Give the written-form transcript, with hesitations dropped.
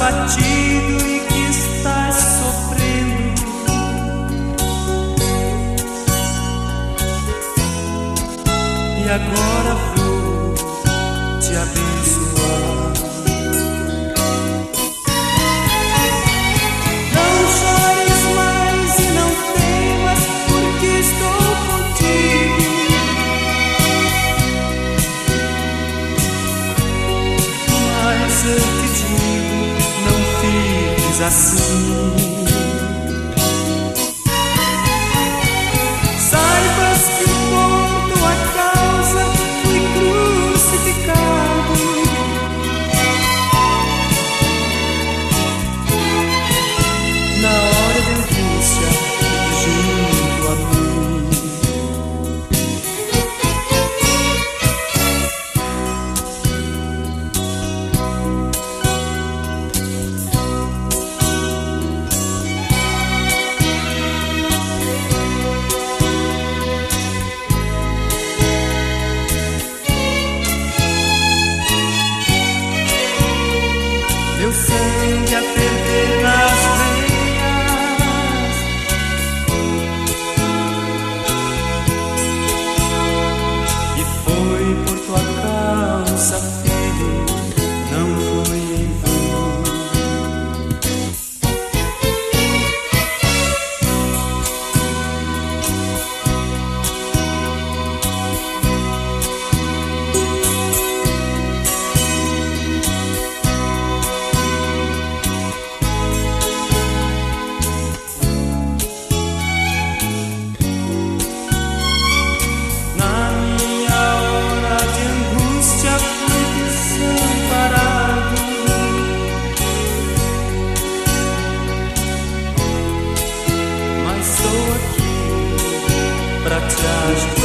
abatido e que estás sofrendo. E agora vou te abençoar. Não chores mais e não temas, porque estou contigo. Mas eu te digo, não fiques assim. Saibas que por tua causa fui crucificado. Na hora da angústia, junto a mim. Meu sangue a ferver nas veias, e foi por tua causa, filho, não foi em vão. Estou aqui pra te ajudar.